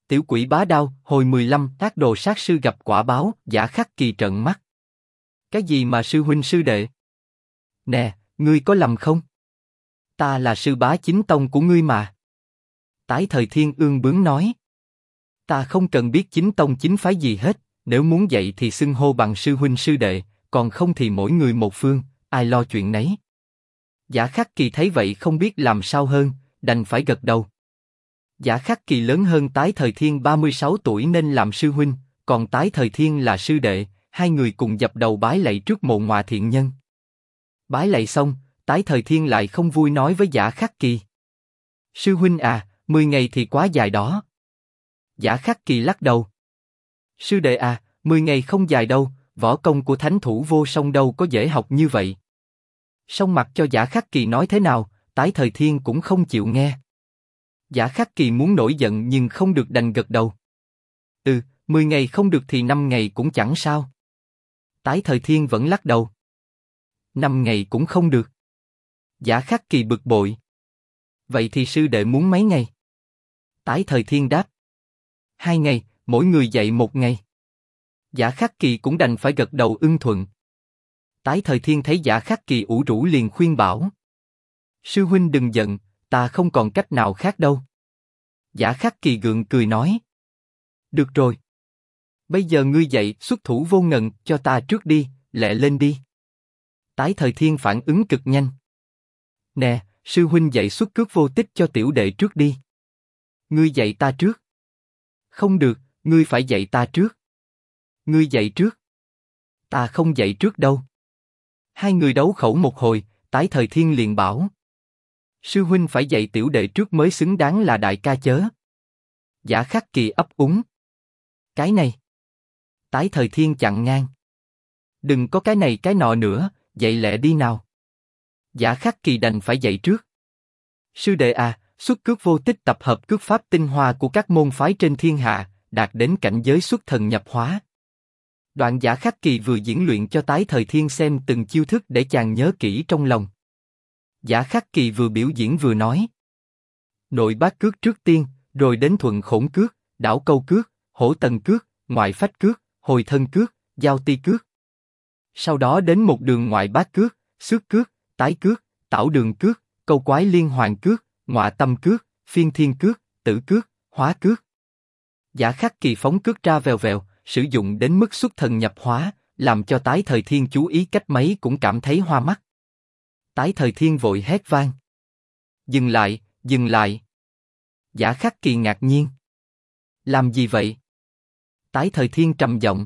Tiểu quỷ bá đao, hồi 15, ác đồ sát sư gặp quả báo, Giả Khắc Kỳ trợn mắt. Cái gì mà sư huynh sư đệ? Nè, ngươi có lầm không? Ta là sư bá chính tông của ngươi mà. Tái Thời Thiên ương bướng nói. Ta không cần biết chính tông chính phái gì hết, nếu muốn dạy thì xưng hô bằng sư huynh sư đệ, còn không thì mỗi người một phương, ai lo chuyện nấy. Giả Khắc Kỳ thấy vậy không biết làm sao hơn, đành phải gật đầu. Giả Khắc Kỳ lớn hơn Tái Thời Thiên 36 tuổi nên làm sư huynh, còn Tái Thời Thiên là sư đệ, hai người cùng dập đầu bái lạy trước mộ ngọa thiện nhân. Bái lạy xong, Tái Thời Thiên lại không vui nói với Giả Khắc Kỳ. Sư huynh à, 10 ngày thì quá dài đó. Giả Khắc Kỳ lắc đầu. Sư đệ à, 10 ngày không dài đâu, võ công của thánh thủ vô song đâu có dễ học như vậy. Song mặc cho Giả Khắc Kỳ nói thế nào, Tái Thời Thiên cũng không chịu nghe. Giả Khắc Kỳ muốn nổi giận nhưng không được đành gật đầu. 10 ngày không được thì 5 ngày cũng chẳng sao. Tái Thời Thiên vẫn lắc đầu. 5 ngày cũng không được. Giả Khắc Kỳ bực bội. Vậy thì sư đệ muốn mấy ngày? Tái Thời Thiên đáp. 2 ngày, mỗi người dạy 1 ngày. Giả Khắc Kỳ cũng đành phải gật đầu ưng thuận. Tái Thời Thiên thấy Giả Khắc Kỳ ủ rũ liền khuyên bảo. Sư huynh đừng giận, ta không còn cách nào khác đâu. Giả Khắc Kỳ gượng cười nói. Được rồi. Bây giờ ngươi dạy xuất thủ vô ngần cho ta trước đi, lẹ lên đi. Tái Thời Thiên phản ứng cực nhanh. Nè, sư huynh dạy xuất cước vô tích cho tiểu đệ trước đi. Ngươi dạy ta trước. Không được, ngươi phải dạy ta trước. Ngươi dạy trước. Ta không dạy trước đâu. Hai người đấu khẩu một hồi, Tái Thời Thiên liền bảo. Sư huynh phải dạy tiểu đệ trước mới xứng đáng là đại ca chớ. Giả Khắc Kỳ ấp úng. Cái này. Tái Thời Thiên chặn ngang. Đừng có cái này cái nọ nữa, dạy lẹ đi nào. Giả Khắc Kỳ đành phải dạy trước. Sư đệ à, xuất cước vô tích tập hợp cước pháp tinh hoa của các môn phái trên thiên hạ, đạt đến cảnh giới xuất thần nhập hóa. Đoạn Giả Khắc Kỳ vừa diễn luyện cho Tái Thời Thiên xem từng chiêu thức để chàng nhớ kỹ trong lòng. Giả Khắc Kỳ vừa biểu diễn vừa nói. Nội bát cước trước tiên, rồi đến thuận khổn cước, đảo câu cước, hổ tần cước, ngoại phách cước, hồi thân cước, giao ti cước. Sau đó đến một đường ngoại bát cước, xước cước, tái cước, tảo đường cước, câu quái liên hoàn cước, ngọa tâm cước, phiên thiên cước, tử cước, hóa cước. Giả Khắc Kỳ phóng cước ra vèo vèo, sử dụng đến mức xuất thần nhập hóa, làm cho Tái Thời Thiên chú ý cách mấy cũng cảm thấy hoa mắt. Tái Thời Thiên vội hét vang. Dừng lại, dừng lại. Giả Khắc Kỳ ngạc nhiên. Làm gì vậy? Tái Thời Thiên trầm giọng.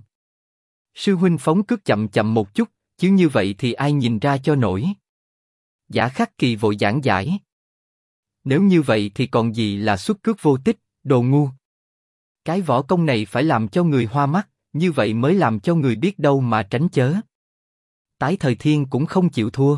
Sư huynh phóng cước chậm chậm một chút, chứ như vậy thì ai nhìn ra cho nổi. Giả Khắc Kỳ vội giảng giải. Nếu như vậy thì còn gì là xuất cước vô tích, đồ ngu. Cái võ công này phải làm cho người hoa mắt, như vậy mới làm cho người biết đâu mà tránh chớ. Tái Thời Thiên cũng không chịu thua.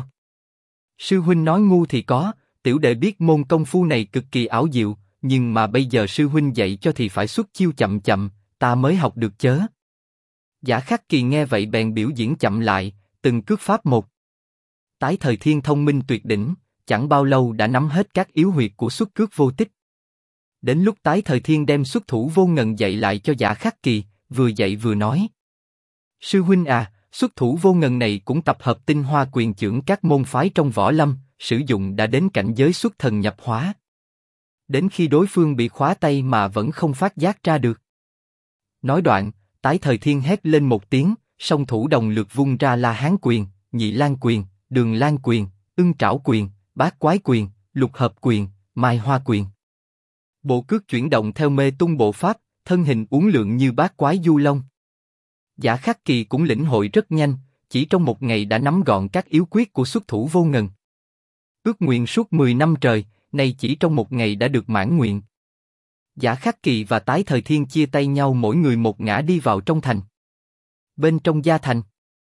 Sư huynh nói ngu thì có, tiểu đệ biết môn công phu này cực kỳ ảo diệu, nhưng mà bây giờ sư huynh dạy cho thì phải xuất chiêu chậm chậm, ta mới học được chớ. Giả Khắc Kỳ nghe vậy bèn biểu diễn chậm lại, từng cước pháp một. Tái Thời Thiên thông minh tuyệt đỉnh, chẳng bao lâu đã nắm hết các yếu huyệt của xuất cước vô tích. Đến lúc Tái Thời Thiên đem xuất thủ vô ngần dạy lại cho Giả Khắc Kỳ, vừa dạy vừa nói. Sư huynh à, xuất thủ vô ngần này cũng tập hợp tinh hoa quyền chưởng các môn phái trong võ lâm, sử dụng đã đến cảnh giới xuất thần nhập hóa. Đến khi đối phương bị khóa tay mà vẫn không phát giác ra được. Nói đoạn, Tái Thời Thiên hét lên một tiếng, song thủ đồng lượt vung ra La Hán quyền, Nhị Lan quyền, Đường Lan quyền, Ưng Trảo quyền, Bát Quái quyền, Lục Hợp quyền, Mai Hoa quyền. Bộ cước chuyển động theo mê tung bộ pháp, thân hình uốn lượn như bát quái du long. Giả Khắc Kỳ cũng lĩnh hội rất nhanh, chỉ trong một ngày đã nắm gọn các yếu quyết của xuất thủ vô ngần. Ước nguyện suốt 10 năm trời, nay chỉ trong một ngày đã được mãn nguyện. Giả Khắc Kỳ và Tái Thời Thiên chia tay nhau mỗi người một ngã đi vào trong thành. Bên trong gia thành,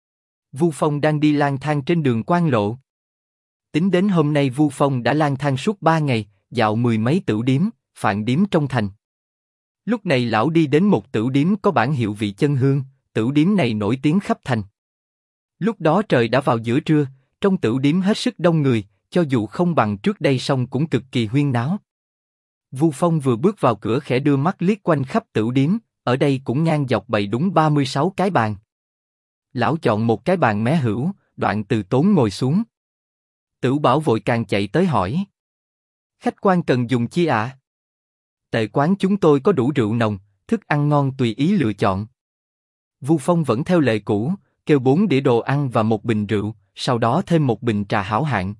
Vu Phong đang đi lang thang trên đường Quan Lộ. Tính đến hôm nay Vu Phong đã lang thang suốt 3 ngày, dạo 10 mấy tửu điếm, phạn điếm trong thành. Lúc này lão đi đến một tửu điếm có bản hiệu Vị Chân Hương, tửu điếm này nổi tiếng khắp thành. Lúc đó trời đã vào giữa trưa, trong tửu điếm hết sức đông người, cho dù không bằng trước đây song cũng cực kỳ huyên náo. Vu Phong vừa bước vào cửa khẽ đưa mắt liếc quanh khắp tửu điếm, ở đây cũng ngang dọc bày đúng 36 cái bàn. Lão chọn một cái bàn mé hữu, Đoạn Từ Tốn ngồi xuống. Tửu Bảo vội càng chạy tới hỏi. Khách quan cần dùng chi ạ? Tệ quán chúng tôi có đủ rượu nồng, thức ăn ngon tùy ý lựa chọn. Vu Phong vẫn theo lệ cũ, kêu 4 đĩa đồ ăn và một bình rượu, sau đó thêm một bình trà hảo hạng.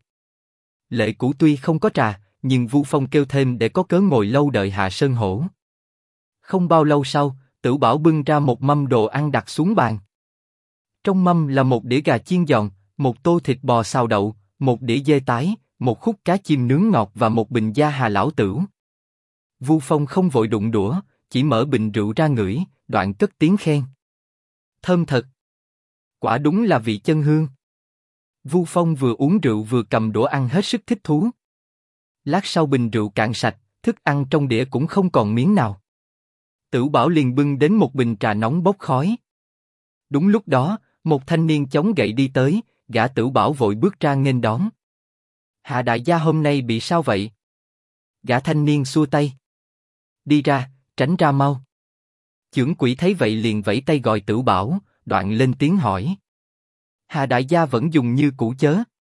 Lệ cũ tuy không có trà, nhưng Vu Phong kêu thêm để có cớ ngồi lâu đợi Hạ Sơn Hổ. Không bao lâu sau, Tửu Bảo bưng ra một mâm đồ ăn đặt xuống bàn. Trong mâm là một đĩa gà chiên giòn, một tô thịt bò xào đậu, một đĩa dê tái, một khúc cá chim nướng ngọt và một bình gia hà lão tửu. Vu Phong không vội đụng đũa, chỉ mở bình rượu ra ngửi, Đoạn cất tiếng khen. Thơm thật. Quả đúng là vị chân hương. Vu Phong vừa uống rượu vừa cầm đũa ăn hết sức thích thú. Lát sau bình rượu cạn sạch, thức ăn trong đĩa cũng không còn miếng nào. Tửu Bảo liền bưng đến một bình trà nóng bốc khói. Đúng lúc đó, một thanh niên chống gậy đi tới, gã Tửu Bảo vội bước ra nghênh đón. Hạ đại gia hôm nay bị sao vậy? Gã thanh niên xua tay. Đi ra, tránh ra mau. Chưởng quỷ thấy vậy liền vẫy tay gọi Tửu Bảo, Đoạn lên tiếng hỏi. Hạ đại gia vẫn dùng như cũ chớ?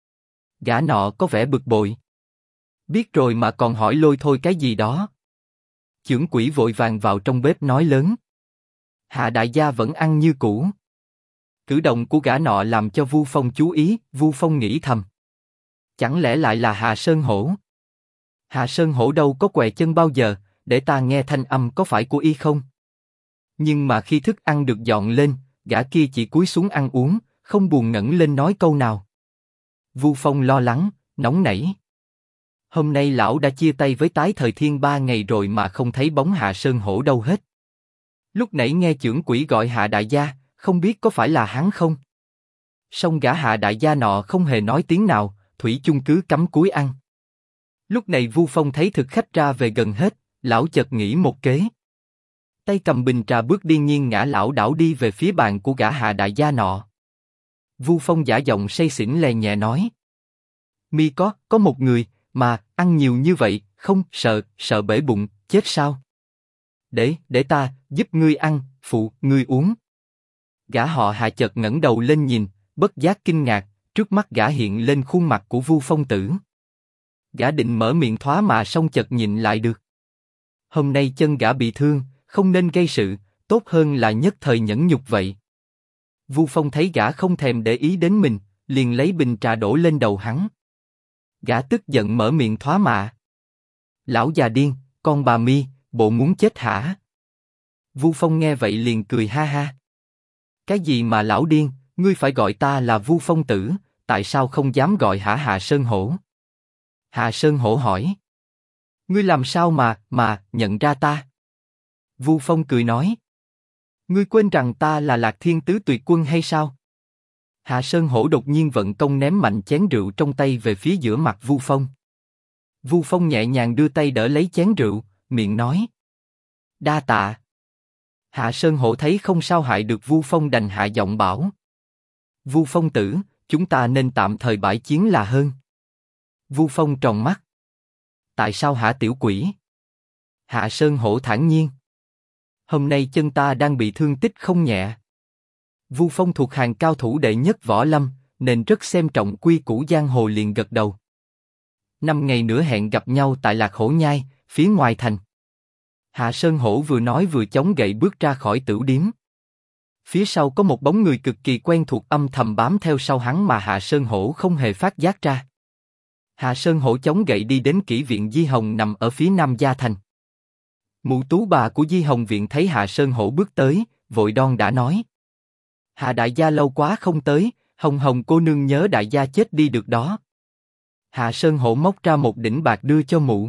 Gã nọ có vẻ bực bội. Biết rồi mà còn hỏi lôi thôi cái gì đó. Chưởng quỷ vội vàng vào trong bếp nói lớn. Hạ đại gia vẫn ăn như cũ. Cử động của gã nọ làm cho Vu Phong chú ý, Vu Phong nghĩ thầm. Chẳng lẽ lại là Hạ Sơn Hổ? Hạ Sơn Hổ đâu có què chân bao giờ, để ta nghe thanh âm có phải của y không? Nhưng mà khi thức ăn được dọn lên, gã kia chỉ cúi xuống ăn uống, không buồn ngẩng lên nói câu nào. Vu Phong lo lắng, nóng nảy. Hôm nay lão đã chia tay với Tái Thời Thiên 3 ngày rồi mà không thấy bóng Hạ Sơn Hổ đâu hết. Lúc nãy nghe chưởng quỷ gọi Hạ đại gia, không biết có phải là hắn không? Song gã Hạ đại gia nọ không hề nói tiếng nào, thủy chung cứ cắm cúi ăn. Lúc này Vu Phong thấy thực khách ra về gần hết, lão chợt nghĩ một kế. Tay cầm bình trà bước điên nhiên ngã lảo đảo đi về phía bàn của gã Hạ đại gia nọ. Vu Phong giả giọng say xỉn lè nhẹ nói. Mi có một người, mà, ăn nhiều như vậy, không, sợ bể bụng, chết sao? Để ta, giúp ngươi ăn, phụ, ngươi uống. Gã họ Hạ chợt ngẩng đầu lên nhìn, bất giác kinh ngạc, trước mắt gã hiện lên khuôn mặt của Vu Phong Tử. Gã định mở miệng thoá mà song chợt nhịn lại được. Hôm nay chân gã bị thương, không nên gây sự, tốt hơn là nhất thời nhẫn nhục vậy. Vu Phong thấy gã không thèm để ý đến mình, liền lấy bình trà đổ lên đầu hắn. Gã tức giận mở miệng thoá mạ. Lão già điên, con bà Mi, bộ muốn chết hả? Vu Phong nghe vậy liền cười ha ha. Cái gì mà lão điên, ngươi phải gọi ta là Vu Phong Tử, tại sao không dám gọi hả Hạ Sơn Hổ? Hạ Sơn Hổ hỏi. Ngươi làm sao mà nhận ra ta? Vu Phong cười nói. Ngươi quên rằng ta là Lạc Thiên Tứ Tuyệt Quân hay sao? Hạ Sơn Hổ đột nhiên vận công ném mạnh chén rượu trong tay về phía giữa mặt Vu Phong. Vu Phong nhẹ nhàng đưa tay đỡ lấy chén rượu, miệng nói. Đa tạ. Hạ Sơn Hổ thấy không sao hại được Vu Phong đành hạ giọng bảo. Vu Phong Tử, chúng ta nên tạm thời bãi chiến là hơn. Vu Phong tròn mắt. Tại sao hả tiểu quỷ? Hạ Sơn Hổ thản nhiên. Hôm nay chân ta đang bị thương tích không nhẹ. Vu Phong thuộc hàng cao thủ đệ nhất võ lâm, nên rất xem trọng quy củ giang hồ liền gật đầu. 5 ngày nữa hẹn gặp nhau tại Lạc Hổ Nhai, phía ngoài thành. Hạ Sơn Hổ vừa nói vừa chống gậy bước ra khỏi tửu điếm. Phía sau có một bóng người cực kỳ quen thuộc âm thầm bám theo sau hắn mà Hạ Sơn Hổ không hề phát giác ra. Hạ Sơn Hổ chống gậy đi đến kỹ viện Di Hồng nằm ở phía nam gia thành. Mụ tú bà của Di Hồng viện thấy Hạ Sơn Hổ bước tới, vội đon đã nói. Hạ đại gia lâu quá không tới, Hồng Hồng cô nương nhớ đại gia chết đi được đó. Hạ Sơn Hổ móc ra một đỉnh bạc đưa cho mụ.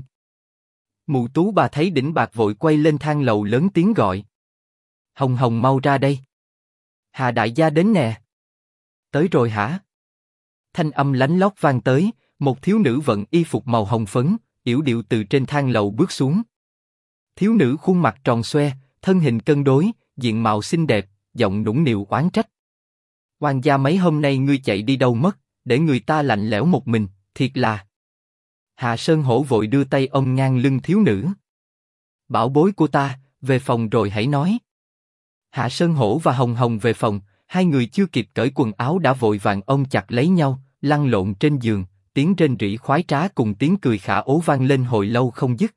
Mụ tú bà thấy đỉnh bạc vội quay lên thang lầu lớn tiếng gọi. Hồng Hồng mau ra đây. Hạ đại gia đến nè. Tới rồi hả? Thanh âm lánh lót vang tới, một thiếu nữ vận y phục màu hồng phấn, yểu điệu từ trên thang lầu bước xuống. Thiếu nữ khuôn mặt tròn xoe, thân hình cân đối, diện mạo xinh đẹp, giọng nũng nịu oán trách. Oan gia mấy hôm nay ngươi chạy đi đâu mất, để người ta lạnh lẽo một mình, thiệt là. Hạ Sơn Hổ vội đưa tay ôm ngang lưng thiếu nữ. Bảo bối của ta, về phòng rồi hãy nói. Hạ Sơn Hổ và Hồng Hồng về phòng, hai người chưa kịp cởi quần áo đã vội vàng ôm chặt lấy nhau, lăn lộn trên giường, tiếng rên rỉ khoái trá cùng tiếng cười khả ố vang lên hồi lâu không dứt.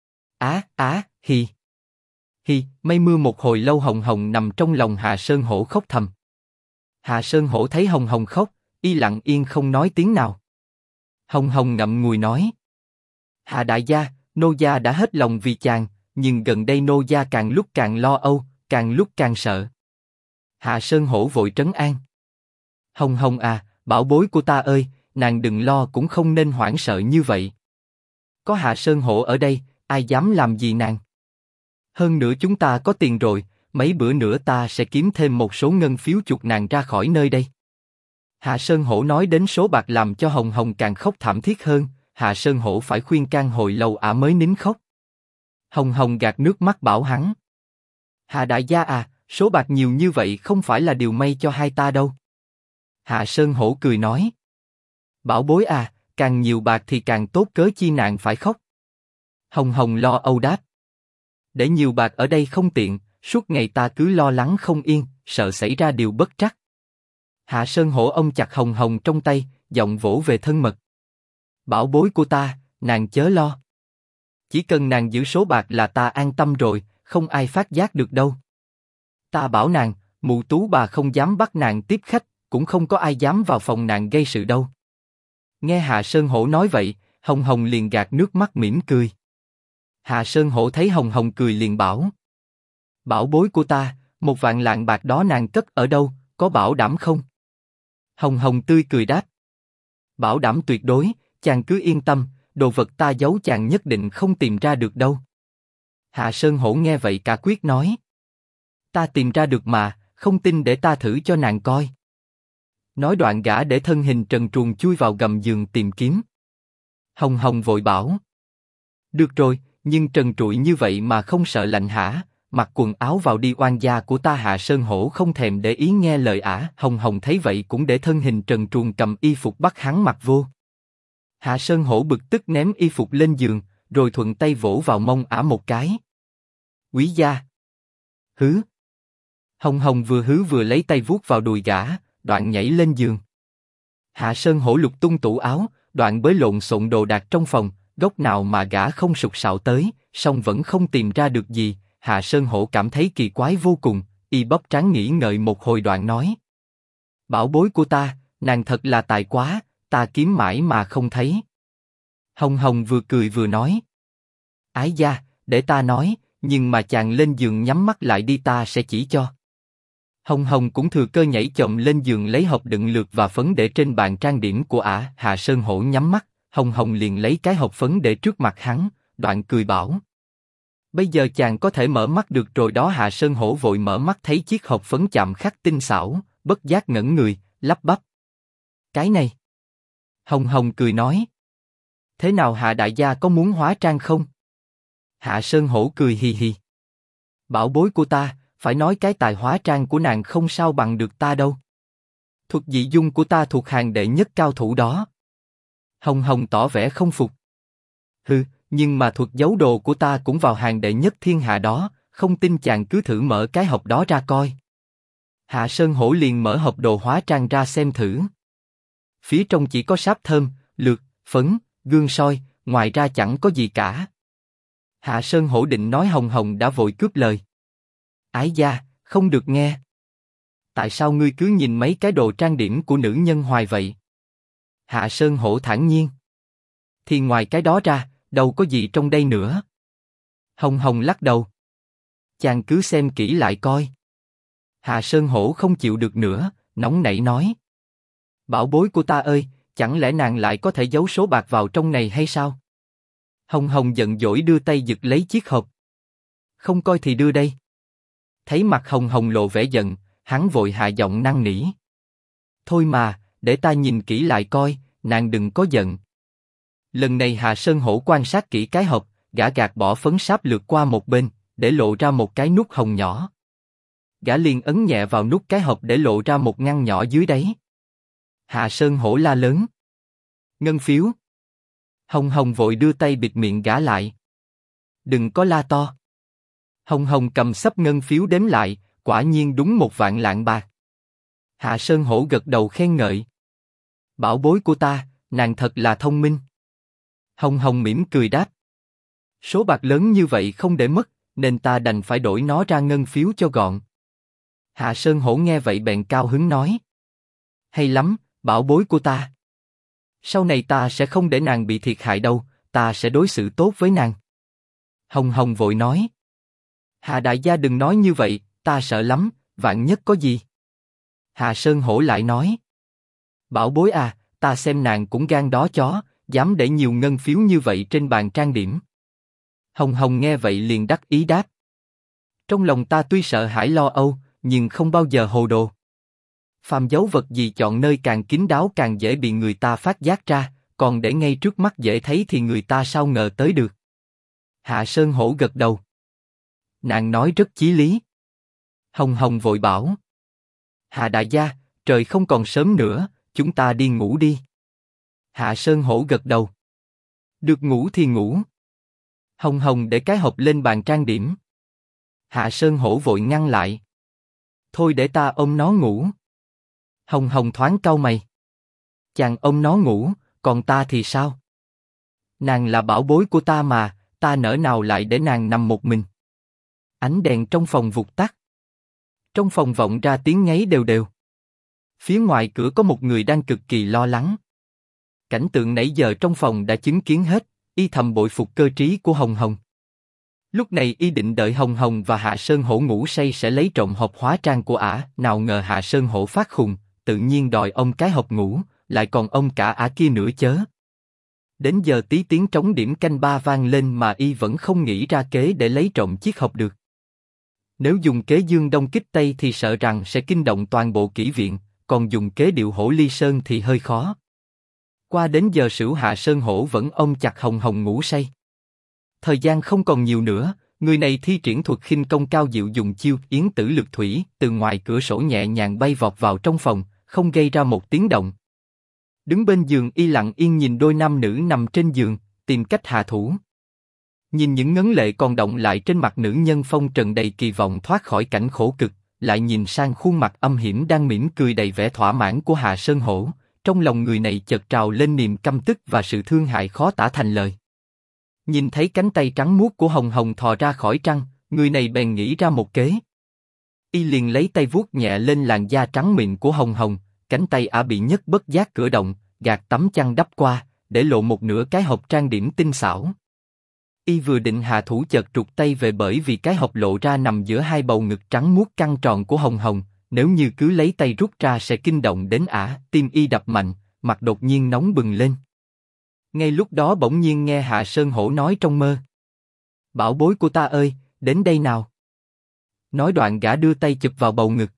Hi. Hi, mây mưa một hồi lâu. Hồng Hồng nằm trong lòng Hạ Sơn Hổ khóc thầm. Hạ Sơn Hổ thấy Hồng Hồng khóc, y lặng yên không nói tiếng nào. Hồng Hồng ngậm ngùi nói: Hạ đại gia, nô gia đã hết lòng vì chàng, nhưng gần đây nô gia càng lúc càng lo âu, càng lúc càng sợ. Hạ Sơn Hổ vội trấn an: Hồng Hồng à, bảo bối của ta ơi, nàng đừng lo, cũng không nên hoảng sợ như vậy. Có Hạ Sơn Hổ ở đây, ai dám làm gì nàng? Hơn nữa chúng ta có tiền rồi, mấy bữa nữa ta sẽ kiếm thêm một số ngân phiếu chuộc nàng ra khỏi nơi đây. Hạ Sơn Hổ nói đến số bạc làm cho Hồng Hồng càng khóc thảm thiết hơn. Hạ Sơn Hổ phải khuyên can hồi lâu ả mới nín khóc. Hồng Hồng gạt nước mắt bảo hắn: Hạ đại gia à, số bạc nhiều như vậy không phải là điều may cho hai ta đâu. Hạ Sơn Hổ cười nói: Bảo bối à, càng nhiều bạc thì càng tốt, cớ chi nàng phải khóc. Hồng Hồng lo âu đáp: Để nhiều bạc ở đây không tiện, suốt ngày ta cứ lo lắng không yên, sợ xảy ra điều bất trắc. Hạ Sơn Hổ ôm chặt Hồng Hồng trong tay, giọng vỗ về thân mật: Bảo bối của ta, nàng chớ lo. Chỉ cần nàng giữ số bạc là ta an tâm rồi, không ai phát giác được đâu. Ta bảo nàng, mụ tú bà không dám bắt nàng tiếp khách, cũng không có ai dám vào phòng nàng gây sự đâu. Nghe Hạ Sơn Hổ nói vậy, Hồng Hồng liền gạt nước mắt mỉm cười. Hạ Sơn Hổ thấy Hồng Hồng cười liền bảo: Bảo bối của ta, 1 vạn lạng bạc đó nàng cất ở đâu, có bảo đảm không? Hồng Hồng tươi cười đáp: Bảo đảm tuyệt đối, chàng cứ yên tâm, đồ vật ta giấu chàng nhất định không tìm ra được đâu. Hạ Sơn Hổ nghe vậy cả quyết nói: Ta tìm ra được mà, không tin để ta thử cho nàng coi. Nói đoạn gã để thân hình trần truồng chui vào gầm giường tìm kiếm. Hồng Hồng vội bảo: Được rồi, nhưng trần trụi như vậy mà không sợ lạnh hả? Mặc quần áo vào đi, oan gia của ta. Hạ Sơn Hổ không thèm để ý nghe lời ả. Hồng Hồng thấy vậy cũng để thân hình trần truồng cầm y phục bắt hắn mặc vô. Hạ Sơn Hổ bực tức ném y phục lên giường, rồi thuận tay vỗ vào mông ả một cái. Quý gia. Hứ. Hồng Hồng vừa hứ vừa lấy tay vuốt vào đùi gã, đoạn nhảy lên giường. Hạ Sơn Hổ lục tung tủ áo, đoạn bới lộn xộn đồ đạc trong phòng, góc nào mà gã không sục sạo tới, song vẫn không tìm ra được gì. Hạ Sơn Hổ cảm thấy kỳ quái vô cùng, y bóp trán nghĩ ngợi một hồi đoạn nói: Bảo bối của ta, nàng thật là tài quá, ta kiếm mãi mà không thấy. Hồng Hồng vừa cười vừa nói: Ái gia, để ta nói, nhưng mà chàng lên giường nhắm mắt lại đi, ta sẽ chỉ cho. Hồng Hồng cũng thừa cơ nhảy chồm lên giường lấy hộp đựng lược và phấn để trên bàn trang điểm của ả. Hạ Sơn Hổ nhắm mắt, Hồng Hồng liền lấy cái hộp phấn để trước mặt hắn, đoạn cười bảo: Bây giờ chàng có thể mở mắt được rồi đó. Hạ Sơn Hổ vội mở mắt thấy chiếc hộp phấn chạm khắc tinh xảo, bất giác ngẩn người, lắp bắp: Cái này. Hồng Hồng cười nói: Thế nào Hạ đại gia có muốn hóa trang không? Hạ Sơn Hổ cười hì hì: Bảo bối của ta, phải nói cái tài hóa trang của nàng không sao bằng được ta đâu. Thuật dị dung của ta thuộc hàng đệ nhất cao thủ đó. Hồng Hồng tỏ vẻ không phục: Hừ, nhưng mà thuật giấu đồ của ta cũng vào hàng đệ nhất thiên hạ đó, không tin chàng cứ thử mở cái hộp đó ra coi. Hạ Sơn Hổ liền mở hộp đồ hóa trang ra xem thử. Phía trong chỉ có sáp thơm, lược, phấn, gương soi, ngoài ra chẳng có gì cả. Hạ Sơn Hổ định nói, Hồng Hồng đã vội cướp lời: Ái gia, không được nghe. Tại sao ngươi cứ nhìn mấy cái đồ trang điểm của nữ nhân hoài vậy? Hạ Sơn Hổ thản nhiên: Thì ngoài cái đó ra, đâu có gì trong đây nữa. Hồng Hồng lắc đầu: Chàng cứ xem kỹ lại coi. Hạ Sơn Hổ không chịu được nữa, nóng nảy nói: Bảo bối của ta ơi, chẳng lẽ nàng lại có thể giấu số bạc vào trong này hay sao? Hồng Hồng giận dỗi đưa tay giật lấy chiếc hộp. Không coi thì đưa đây. Thấy mặt Hồng Hồng lộ vẻ giận, hắn vội hạ giọng năn nỉ: Thôi mà, để ta nhìn kỹ lại coi, nàng đừng có giận. Lần này Hạ Sơn Hổ quan sát kỹ cái hộp, gã gạt bỏ phấn sáp lược qua một bên, để lộ ra một cái nút hồng nhỏ. Gã liền ấn nhẹ vào nút cái hộp để lộ ra một ngăn nhỏ dưới đáy. Hạ Sơn Hổ la lớn: Ngân phiếu! Hồng Hồng vội đưa tay bịt miệng gã lại. Đừng có la to. Hồng Hồng cầm xấp ngân phiếu đếm lại, quả nhiên đúng 1.000.000 bạc. Hạ Sơn Hổ gật đầu khen ngợi. Bảo bối của ta, nàng thật là thông minh. Hồng Hồng mỉm cười đáp. Số bạc lớn như vậy không để mất, nên ta đành phải đổi nó ra ngân phiếu cho gọn. Hạ Sơn Hổ nghe vậy bèn cao hứng nói. Hay lắm, bảo bối của ta. Sau này ta sẽ không để nàng bị thiệt hại đâu, ta sẽ đối xử tốt với nàng. Hồng Hồng vội nói. Hạ đại gia đừng nói như vậy, ta sợ lắm, vạn nhất có gì. Hạ Sơn Hổ lại nói. Bảo bối à, ta xem nàng cũng gan đó chó, dám để nhiều ngân phiếu như vậy trên bàn trang điểm. Hồng Hồng nghe vậy liền đắc ý đáp. Trong lòng ta tuy sợ hãi lo âu, nhưng không bao giờ hồ đồ. Phàm dấu vật gì chọn nơi càng kín đáo càng dễ bị người ta phát giác ra, còn để ngay trước mắt dễ thấy thì người ta sao ngờ tới được. Hạ Sơn Hổ gật đầu. Nàng nói rất chí lý. Hồng Hồng vội bảo. Hạ đại gia, trời không còn sớm nữa, chúng ta đi ngủ đi. Hạ Sơn Hổ gật đầu. Được ngủ thì ngủ. Hồng Hồng để cái hộp lên bàn trang điểm. Hạ Sơn Hổ vội ngăn lại. Thôi để ta ôm nó ngủ. Hồng Hồng thoáng cau mày. Chàng ôm nó ngủ, còn ta thì sao? Nàng là bảo bối của ta mà, ta nỡ nào lại để nàng nằm một mình. Ánh đèn trong phòng vụt tắt. Trong phòng vọng ra tiếng ngáy đều đều. Phía ngoài cửa có một người đang cực kỳ lo lắng. Cảnh tượng nãy giờ trong phòng đã chứng kiến hết, y thầm bội phục cơ trí của Hồng Hồng. Lúc này y định đợi Hồng Hồng và Hạ Sơn Hổ ngủ say sẽ lấy trộm hộp hóa trang của ả, nào ngờ Hạ Sơn Hổ phát khùng, tự nhiên đòi ông cái hộp ngủ, lại còn ông cả ả kia nữa chớ. Đến giờ tí tiếng trống điểm canh ba vang lên mà y vẫn không nghĩ ra kế để lấy trộm chiếc hộp được. Nếu dùng kế dương đông kích tây thì sợ rằng sẽ kinh động toàn bộ kỹ viện, còn dùng kế điệu hổ ly sơn thì hơi khó. Qua đến giờ sửu Hạ Sơn Hổ vẫn ôm chặt Hồng Hồng ngủ say. Thời gian không còn nhiều nữa, người này thi triển thuật khinh công cao diệu dùng chiêu yến tử lực thủy từ ngoài cửa sổ nhẹ nhàng bay vọt vào trong phòng, không gây ra một tiếng động. Đứng bên giường y lặng yên nhìn đôi nam nữ nằm trên giường, tìm cách hạ thủ. Nhìn những ngấn lệ còn động lại trên mặt nữ nhân phong trần đầy kỳ vọng thoát khỏi cảnh khổ cực, lại nhìn sang khuôn mặt âm hiểm đang mỉm cười đầy vẻ thỏa mãn của Hạ Sơn Hổ, trong lòng người này chợt trào lên niềm căm tức và sự thương hại khó tả thành lời. Nhìn thấy cánh tay trắng muốt của Hồng Hồng thò ra khỏi trăng, người này bèn nghĩ ra một kế. Y liền lấy tay vuốt nhẹ lên làn da trắng mịn của Hồng Hồng, cánh tay ả bị nhấc bất giác cử động, gạt tấm chăn đắp qua, để lộ một nửa cái hộp trang điểm tinh xảo. Y vừa định hạ thủ chợt trục tay về bởi vì cái hộp lộ ra nằm giữa hai bầu ngực trắng muốt căng tròn của Hồng Hồng, nếu như cứ lấy tay rút ra sẽ kinh động đến ả. Tim y đập mạnh, mặt đột nhiên nóng bừng lên. Ngay lúc đó bỗng nhiên nghe Hạ Sơn Hổ nói trong mơ. Bảo bối của ta ơi, đến đây nào. Nói đoạn gã đưa tay chụp vào bầu ngực.